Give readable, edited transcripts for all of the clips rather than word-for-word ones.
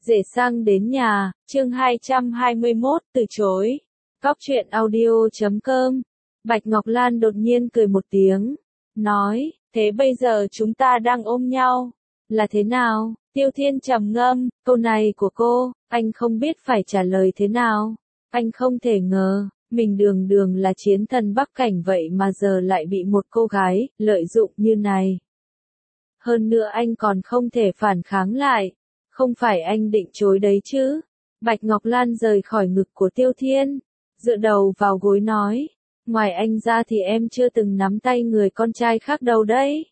Rể sang đến nhà, chương 221, từ chối. Góc truyện audio.com. Bạch Ngọc Lan đột nhiên cười một tiếng, nói, thế bây giờ chúng ta đang ôm nhau, là thế nào? Tiêu Thiên trầm ngâm, câu này của cô, anh không biết phải trả lời thế nào. Anh không thể ngờ, mình đường đường là chiến thần Bắc Cảnh vậy mà giờ lại bị một cô gái lợi dụng như này. Hơn nữa anh còn không thể phản kháng lại. Không phải anh định chối đấy chứ? Bạch Ngọc Lan rời khỏi ngực của Tiêu Thiên, dựa đầu vào gối nói, ngoài anh ra thì em chưa từng nắm tay người con trai khác đâu đấy.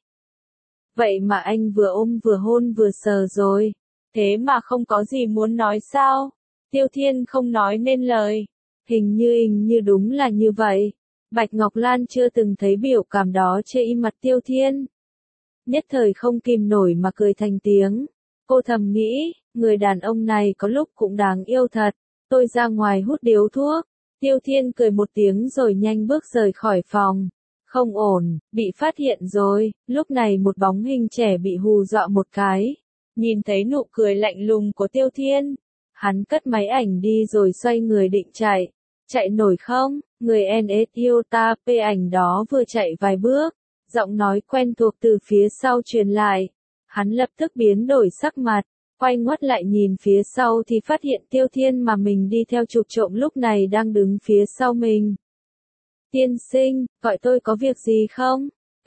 Vậy mà anh vừa ôm vừa hôn vừa sờ rồi, thế mà không có gì muốn nói sao? Tiêu Thiên không nói nên lời, hình như đúng là như vậy. Bạch Ngọc Lan chưa từng thấy biểu cảm đó trên mặt Tiêu Thiên. Nhất thời không kìm nổi mà cười thành tiếng. Cô thầm nghĩ, người đàn ông này có lúc cũng đáng yêu thật. Tôi ra ngoài hút điếu thuốc. Tiêu Thiên cười một tiếng rồi nhanh bước rời khỏi phòng. Không ổn, bị phát hiện rồi. Lúc này một bóng hình trẻ bị hù dọa một cái. Nhìn thấy nụ cười lạnh lùng của Tiêu Thiên, hắn cất máy ảnh đi rồi xoay người định chạy. Chạy nổi không? Người NSIOTA P ảnh đó vừa chạy vài bước, giọng nói quen thuộc từ phía sau truyền lại. Hắn lập tức biến đổi sắc mặt, quay ngoắt lại nhìn phía sau thì phát hiện Tiêu Thiên mà mình đi theo chụp trộm lúc này đang đứng phía sau mình. Tiên sinh, gọi tôi có việc gì không?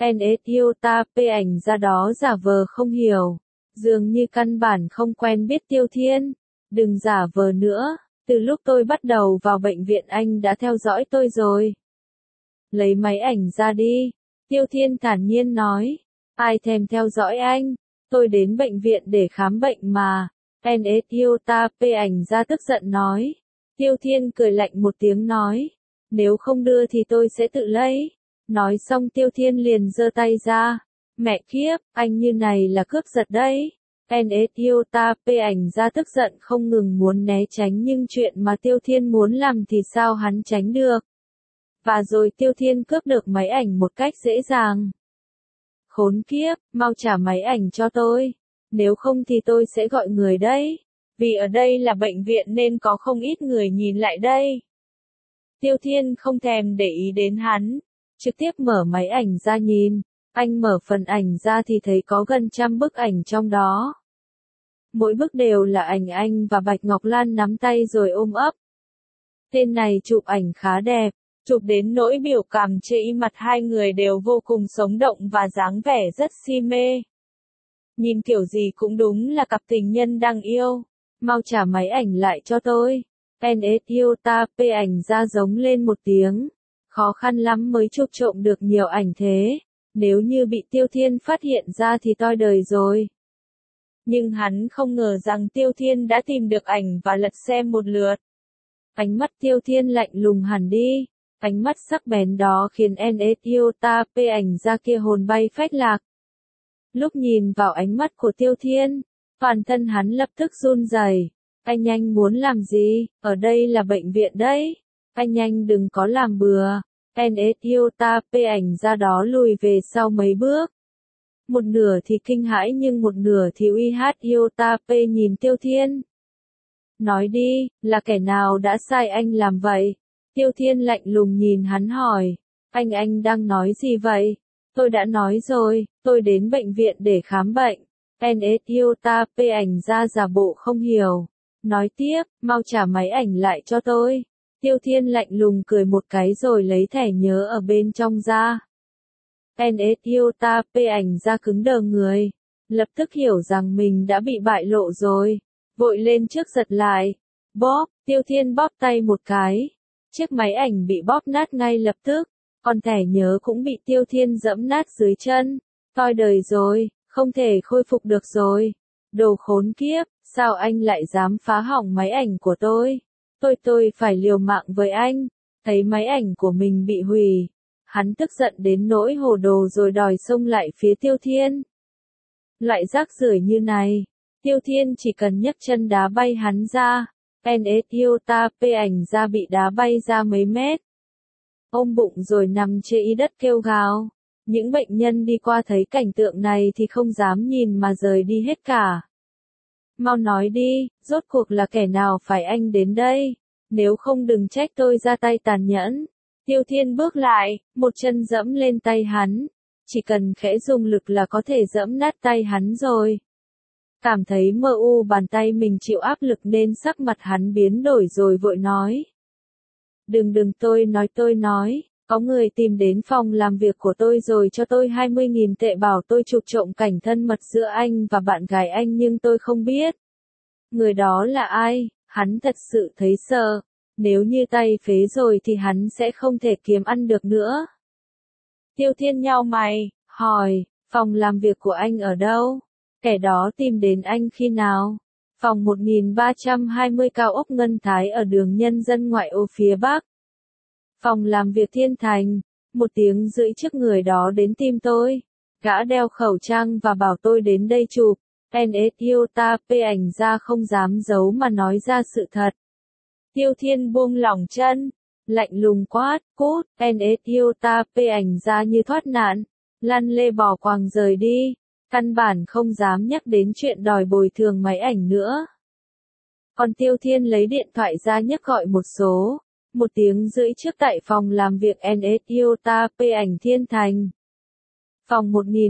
NSIOTA P ảnh ra đó giả vờ không hiểu, dường như căn bản không quen biết Tiêu Thiên. Đừng giả vờ nữa, từ lúc tôi bắt đầu vào bệnh viện anh đã theo dõi tôi rồi. Lấy máy ảnh ra đi, Tiêu Thiên thản nhiên nói, ai thèm theo dõi anh? Tôi đến bệnh viện để khám bệnh mà. NSIOTA P ảnh ra tức giận nói. Tiêu Thiên cười lạnh một tiếng nói. Nếu không đưa thì tôi sẽ tự lấy. Nói xong Tiêu Thiên liền giơ tay ra. Mẹ kiếp, anh như này là cướp giật đấy. NSIOTA P ảnh ra tức giận không ngừng muốn né tránh nhưng chuyện mà Tiêu Thiên muốn làm thì sao hắn tránh được. Và rồi Tiêu Thiên cướp được máy ảnh một cách dễ dàng. Khốn kiếp, mau trả máy ảnh cho tôi. Nếu không thì tôi sẽ gọi người đấy. Vì ở đây là bệnh viện nên có không ít người nhìn lại đây. Tiêu Thiên không thèm để ý đến hắn. Trực tiếp mở máy ảnh ra nhìn. Anh mở phần ảnh ra thì thấy có gần 100 bức ảnh trong đó. Mỗi bức đều là ảnh anh và Bạch Ngọc Lan nắm tay rồi ôm ấp. Tên này chụp ảnh khá đẹp. Chụp đến nỗi biểu cảm trên mặt hai người đều vô cùng sống động và dáng vẻ rất si mê. Nhìn kiểu gì cũng đúng là cặp tình nhân đang yêu. Mau trả máy ảnh lại cho tôi. NSIOTA P ảnh ra giống lên một tiếng. Khó khăn lắm mới chụp trộm được nhiều ảnh thế. Nếu như bị Tiêu Thiên phát hiện ra thì toi đời rồi. Nhưng hắn không ngờ rằng Tiêu Thiên đã tìm được ảnh và lật xem một lượt. Ánh mắt Tiêu Thiên lạnh lùng hẳn đi. Ánh mắt sắc bén đó khiến NSIOTA P ảnh ra kia hồn bay phách lạc. Lúc nhìn vào ánh mắt của Tiêu Thiên, toàn thân hắn lập tức run rẩy. Anh nhanh muốn làm gì? Ở đây là bệnh viện đấy. Anh nhanh đừng có làm bừa. NSIOTA P ảnh ra đó lùi về sau mấy bước. Một nửa thì kinh hãi nhưng một nửa thì uy hát IOTA P nhìn Tiêu Thiên. Nói đi, là kẻ nào đã sai anh làm vậy? Tiêu Thiên lạnh lùng nhìn hắn hỏi, anh đang nói gì vậy? Tôi đã nói rồi, tôi đến bệnh viện để khám bệnh. NSIOTA P ảnh ra giả bộ không hiểu. Nói tiếp, mau trả máy ảnh lại cho tôi. Tiêu Thiên lạnh lùng cười một cái rồi lấy thẻ nhớ ở bên trong ra. NSIOTA P ảnh ra cứng đờ người. Lập tức hiểu rằng mình đã bị bại lộ rồi. Vội lên trước giật lại. Bóp, Tiêu Thiên bóp tay một cái. Chiếc máy ảnh bị bóp nát ngay lập tức, còn thẻ nhớ cũng bị Tiêu Thiên dẫm nát dưới chân. Toi đời rồi, không thể khôi phục được rồi. Đồ khốn kiếp, sao anh lại dám phá hỏng máy ảnh của tôi? Tôi phải liều mạng với anh. Thấy máy ảnh của mình bị hủy, hắn tức giận đến nỗi hồ đồ rồi đòi xông lại phía Tiêu Thiên. Loại rác rưởi như này, Tiêu Thiên chỉ cần nhấc chân đá bay hắn ra. NSIOTA P ảnh ra bị đá bay ra mấy mét. Ôm bụng rồi nằm trên đất kêu gào. Những bệnh nhân đi qua thấy cảnh tượng này thì không dám nhìn mà rời đi hết cả. mau nói đi, rốt cuộc là kẻ nào phải anh đến đây, nếu không đừng trách tôi ra tay tàn nhẫn. Tiêu Thiên bước lại, một chân dẫm lên tay hắn, chỉ cần khẽ dùng lực là có thể dẫm nát tay hắn rồi. Cảm thấy mơ u bàn tay mình chịu áp lực nên sắc mặt hắn biến đổi rồi vội nói. Đừng tôi nói, có người tìm đến phòng làm việc của tôi rồi cho tôi 20.000 tệ bảo tôi chụp trộm cảnh thân mật giữa anh và bạn gái anh nhưng tôi không biết. Người đó là ai, hắn thật sự thấy sợ, nếu như tay phế rồi thì hắn sẽ không thể kiếm ăn được nữa. Tiêu Thiên nhau mày, hỏi, phòng làm việc của anh ở đâu? Kẻ đó tìm đến anh khi nào? Phòng 1320 cao ốc Ngân Thái ở đường Nhân dân ngoại ô phía Bắc. Phòng làm việc Thiên Thành, 1 tiếng rưỡi trước người đó đến tìm tôi. Gã đeo khẩu trang và bảo tôi đến đây chụp. NSYOTA P ảnh ra không dám giấu mà nói ra sự thật. Tiêu Thiên buông lỏng chân, lạnh lùng quát, cút, NSYOTA P ảnh ra như thoát nạn, lăn lê bò quàng rời đi, căn bản không dám nhắc đến chuyện đòi bồi thường máy ảnh nữa. Còn Tiêu Thiên lấy điện thoại ra nhấc gọi một số, 1 tiếng rưỡi trước tại phòng làm việc NSYOTA P ảnh Thiên Thành. Phòng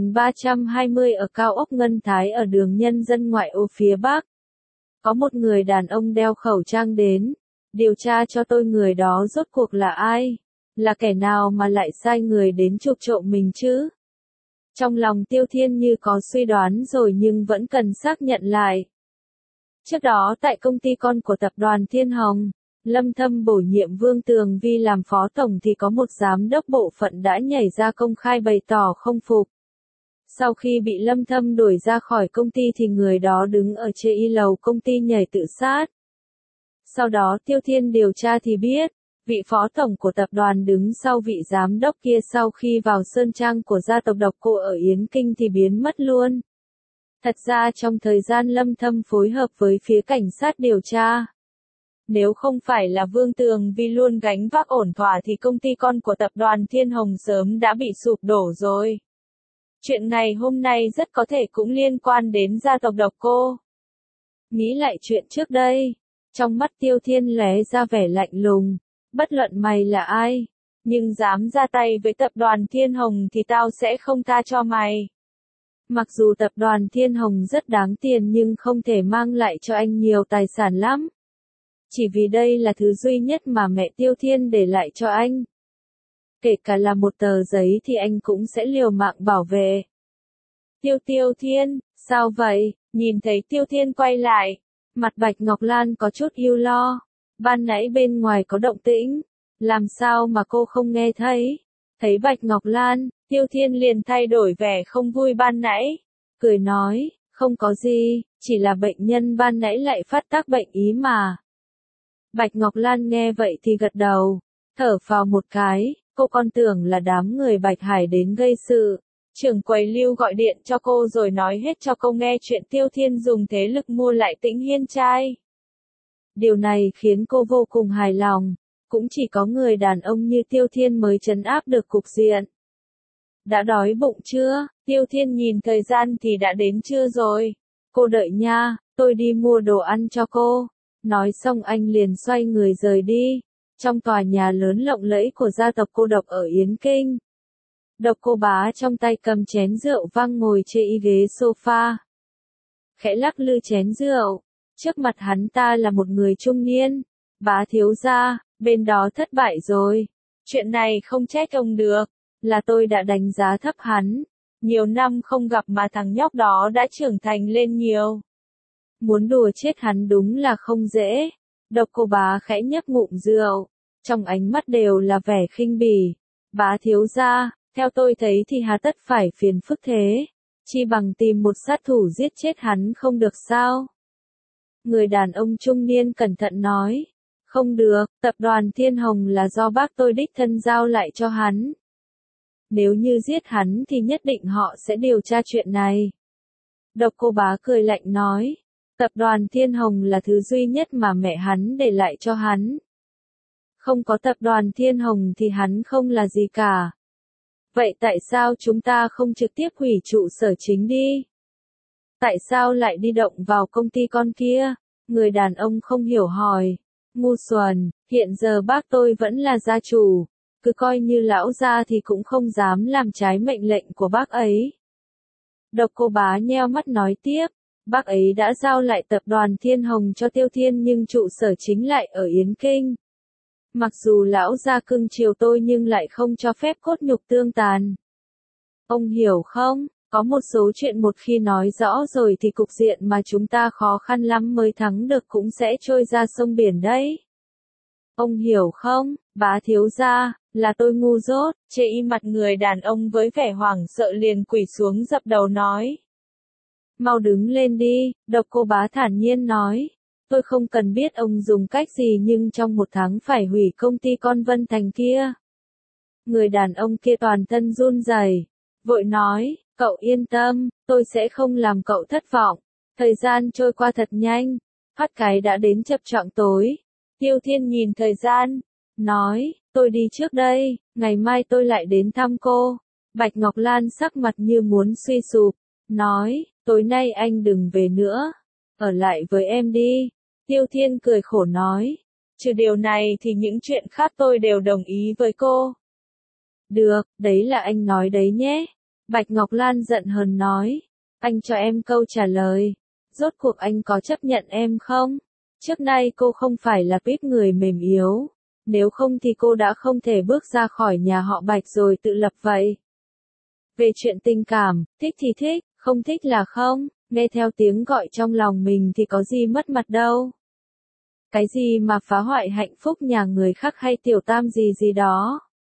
1320 ở cao ốc Ngân Thái ở đường Nhân dân ngoại ô phía Bắc. Có một người đàn ông đeo khẩu trang đến, điều tra cho tôi người đó rốt cuộc là ai, là kẻ nào mà lại sai người đến chụp trộm mình chứ. Trong lòng Tiêu Thiên như có suy đoán rồi nhưng vẫn cần xác nhận lại. Trước đó tại công ty con của tập đoàn Thiên Hồng, Lâm Thâm bổ nhiệm Vương Tường Vi làm phó tổng thì có một giám đốc bộ phận đã nhảy ra công khai bày tỏ không phục. Sau khi bị Lâm Thâm đuổi ra khỏi công ty thì người đó đứng ở trên lầu công ty nhảy tự sát. Sau đó Tiêu Thiên điều tra thì biết, vị phó tổng của tập đoàn đứng sau vị giám đốc kia sau khi vào sơn trang của gia tộc Độc Cô ở Yến Kinh thì biến mất luôn. Thật ra trong thời gian Lâm Thâm phối hợp với phía cảnh sát điều tra, nếu không phải là Vương Tường Vi luôn gánh vác ổn thỏa thì công ty con của tập đoàn Thiên Hồng sớm đã bị sụp đổ rồi. Chuyện này hôm nay rất có thể cũng liên quan đến gia tộc Độc Cô. Nghĩ lại chuyện trước đây, trong mắt Tiêu Thiên lóe ra vẻ lạnh lùng, bất luận mày là ai, nhưng dám ra tay với tập đoàn Thiên Hồng thì tao sẽ không tha cho mày. Mặc dù tập đoàn Thiên Hồng rất đáng tiền nhưng không thể mang lại cho anh nhiều tài sản lắm. Chỉ vì đây là thứ duy nhất mà mẹ Tiêu Thiên để lại cho anh. Kể cả là một tờ giấy thì anh cũng sẽ liều mạng bảo vệ. Tiêu Thiên, sao vậy? Nhìn thấy Tiêu Thiên quay lại, mặt Bạch Ngọc Lan có chút ưu lo. Ban nãy bên ngoài có động tĩnh, làm sao mà cô không nghe thấy? Thấy Bạch Ngọc Lan, Tiêu Thiên liền thay đổi vẻ không vui ban nãy, cười nói, không có gì, chỉ là bệnh nhân ban nãy lại phát tác bệnh ý mà. Bạch Ngọc Lan nghe vậy thì gật đầu, thở phào một cái, cô còn tưởng là đám người Bạch Hải đến gây sự. Trưởng quầy Lưu gọi điện cho cô rồi nói hết cho cô nghe chuyện Tiêu Thiên dùng thế lực mua lại Tĩnh Hiên trai. Điều này khiến cô vô cùng hài lòng, cũng chỉ có người đàn ông như Tiêu Thiên mới trấn áp được cục diện. Đã đói bụng chưa? Tiêu Thiên nhìn thời gian thì đã đến trưa rồi. Cô đợi nha, tôi đi mua đồ ăn cho cô. Nói xong anh liền xoay người rời đi. Trong tòa nhà lớn lộng lẫy của gia tộc cô Độc ở Yến Kinh. Độc Cô Bá trong tay cầm chén rượu vang ngồi trên ghế sofa. Khẽ lắc lư chén rượu. Trước mặt hắn ta là một người trung niên. Bá thiếu gia, bên đó thất bại rồi. Chuyện này không trách ông được. Là tôi đã đánh giá thấp hắn. Nhiều năm không gặp mà thằng nhóc đó đã trưởng thành lên nhiều. Muốn đùa chết hắn đúng là không dễ. Độc Cô Bá khẽ nhấp ngụm rượu. Trong ánh mắt đều là vẻ khinh bỉ. Bá thiếu gia, theo tôi thấy thì hà tất phải phiền phức thế. Chi bằng tìm một sát thủ giết chết hắn không được sao? Người đàn ông trung niên cẩn thận nói. Không được, tập đoàn Thiên Hồng là do bác tôi đích thân giao lại cho hắn. Nếu như giết hắn thì nhất định họ sẽ điều tra chuyện này. Độc Cô Bá cười lạnh nói. Tập đoàn Thiên Hồng là thứ duy nhất mà mẹ hắn để lại cho hắn. Không có tập đoàn Thiên Hồng thì hắn không là gì cả. Vậy tại sao chúng ta không trực tiếp hủy trụ sở chính đi? Tại sao lại đi động vào công ty con kia? Người đàn ông không hiểu hỏi. Ngu xuẩn, hiện giờ bác tôi vẫn là gia chủ. Cứ coi như lão gia thì cũng không dám làm trái mệnh lệnh của bác ấy. Độc Cô Bá nheo mắt nói tiếp. Bác ấy đã giao lại tập đoàn Thiên Hồng cho Tiêu Thiên nhưng trụ sở chính lại ở Yến Kinh. Mặc dù lão gia cưng chiều tôi nhưng lại không cho phép cốt nhục tương tàn. Ông hiểu không? Có một số chuyện một khi nói rõ rồi thì cục diện mà chúng ta khó khăn lắm mới thắng được cũng sẽ trôi ra sông biển đấy. Ông hiểu không, Bá thiếu gia, là tôi ngu dốt, chê y mặt người đàn ông với vẻ hoảng sợ liền quỳ xuống dập đầu nói. Mau đứng lên đi, Độc Cô Bá thản nhiên nói. Tôi không cần biết ông dùng cách gì nhưng trong 1 tháng phải hủy công ty con Vân Thành kia. Người đàn ông kia toàn thân run rẩy, vội nói, cậu yên tâm, tôi sẽ không làm cậu thất vọng. Thời gian trôi qua thật nhanh, phát cái đã đến chập choạng tối. Tiêu Thiên nhìn thời gian, nói, tôi đi trước đây, ngày mai tôi lại đến thăm cô. Bạch Ngọc Lan sắc mặt như muốn suy sụp, nói, tối nay anh đừng về nữa, ở lại với em đi. Tiêu Thiên cười khổ nói, trừ điều này thì những chuyện khác tôi đều đồng ý với cô. Được, đấy là anh nói đấy nhé. Bạch Ngọc Lan giận hờn nói, anh cho em câu trả lời, rốt cuộc anh có chấp nhận em không? Trước nay cô không phải là tuýp người mềm yếu, nếu không thì cô đã không thể bước ra khỏi nhà họ Bạch rồi tự lập vậy. Về chuyện tình cảm, thích thì thích, không thích là không, nghe theo tiếng gọi trong lòng mình thì có gì mất mặt đâu. Cái gì mà phá hoại hạnh phúc nhà người khác hay tiểu tam gì gì đó.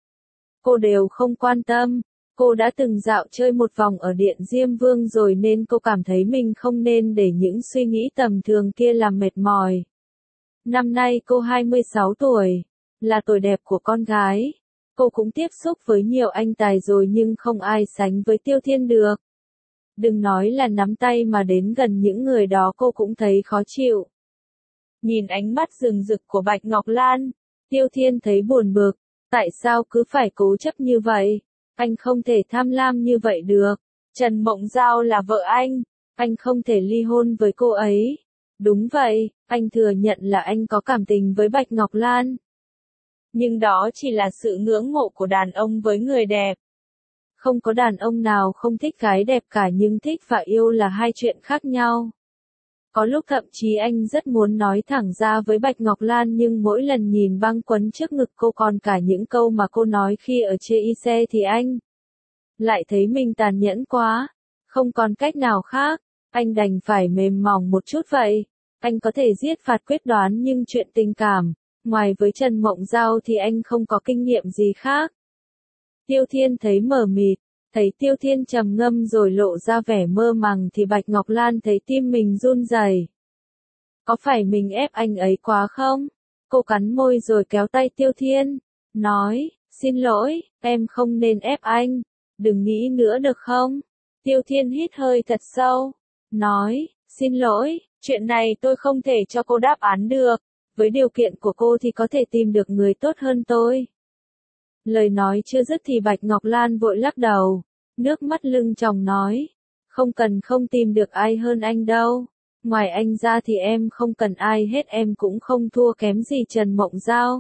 Cô đều không quan tâm. Cô đã từng dạo chơi một vòng ở Điện Diêm Vương rồi nên cô cảm thấy mình không nên để những suy nghĩ tầm thường kia làm mệt mỏi. Năm nay cô 26 tuổi, là tuổi đẹp của con gái. Cô cũng tiếp xúc với nhiều anh tài rồi nhưng không ai sánh với Tiêu Thiên được. Đừng nói là nắm tay mà đến gần những người đó cô cũng thấy khó chịu. Nhìn ánh mắt rừng rực của Bạch Ngọc Lan, Tiêu Thiên thấy buồn bực. Tại sao cứ phải cố chấp như vậy? Anh không thể tham lam như vậy được. Trần Mộng Giao là vợ anh không thể ly hôn với cô ấy. Đúng vậy, anh thừa nhận là anh có cảm tình với Bạch Ngọc Lan. Nhưng đó chỉ là sự ngưỡng mộ của đàn ông với người đẹp. Không có đàn ông nào không thích gái đẹp cả nhưng thích và yêu là hai chuyện khác nhau. Có lúc thậm chí anh rất muốn nói thẳng ra với Bạch Ngọc Lan nhưng mỗi lần nhìn băng quấn trước ngực cô còn cả những câu mà cô nói khi ở CIC thì anh lại thấy mình tàn nhẫn quá. Không còn cách nào khác, anh đành phải mềm mỏng một chút vậy. Anh có thể giết phạt quyết đoán nhưng chuyện tình cảm, ngoài với Trần Mộng Giao thì anh không có kinh nghiệm gì khác. Tiêu Thiên thấy mờ mịt. Thấy Tiêu Thiên trầm ngâm rồi lộ ra vẻ mơ màng thì Bạch Ngọc Lan thấy tim mình run rẩy. Có phải mình ép anh ấy quá không? Cô cắn môi rồi kéo tay Tiêu Thiên, nói, xin lỗi, em không nên ép anh, đừng nghĩ nữa được không? Tiêu Thiên hít hơi thật sâu, nói, xin lỗi, chuyện này tôi không thể cho cô đáp án được, với điều kiện của cô thì có thể tìm được người tốt hơn tôi. Lời nói chưa dứt thì Bạch Ngọc Lan vội lắc đầu, nước mắt lưng tròng nói, không tìm được ai hơn anh đâu, ngoài anh ra thì em không cần ai hết, em cũng không thua kém gì Trần Mộng Giao.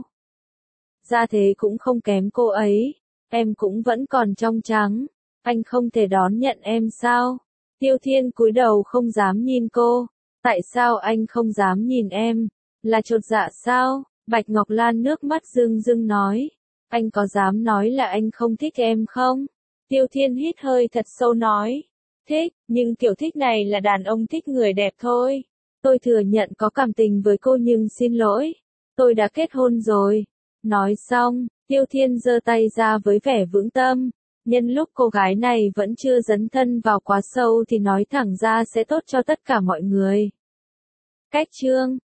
Ra thế cũng không kém cô ấy, em cũng vẫn còn trong trắng, anh không thể đón nhận em sao? Tiêu Thiên cúi đầu không dám nhìn cô, tại sao anh không dám nhìn em, là chột dạ sao? Bạch Ngọc Lan nước mắt rưng rưng nói. Anh có dám nói là anh không thích em không? Tiêu Thiên hít hơi thật sâu nói. Thích, nhưng kiểu thích này là đàn ông thích người đẹp thôi. Tôi thừa nhận có cảm tình với cô nhưng xin lỗi. Tôi đã kết hôn rồi. Nói xong, Tiêu Thiên giơ tay ra với vẻ vững tâm. Nhân lúc cô gái này vẫn chưa dấn thân vào quá sâu thì nói thẳng ra sẽ tốt cho tất cả mọi người. Cách chương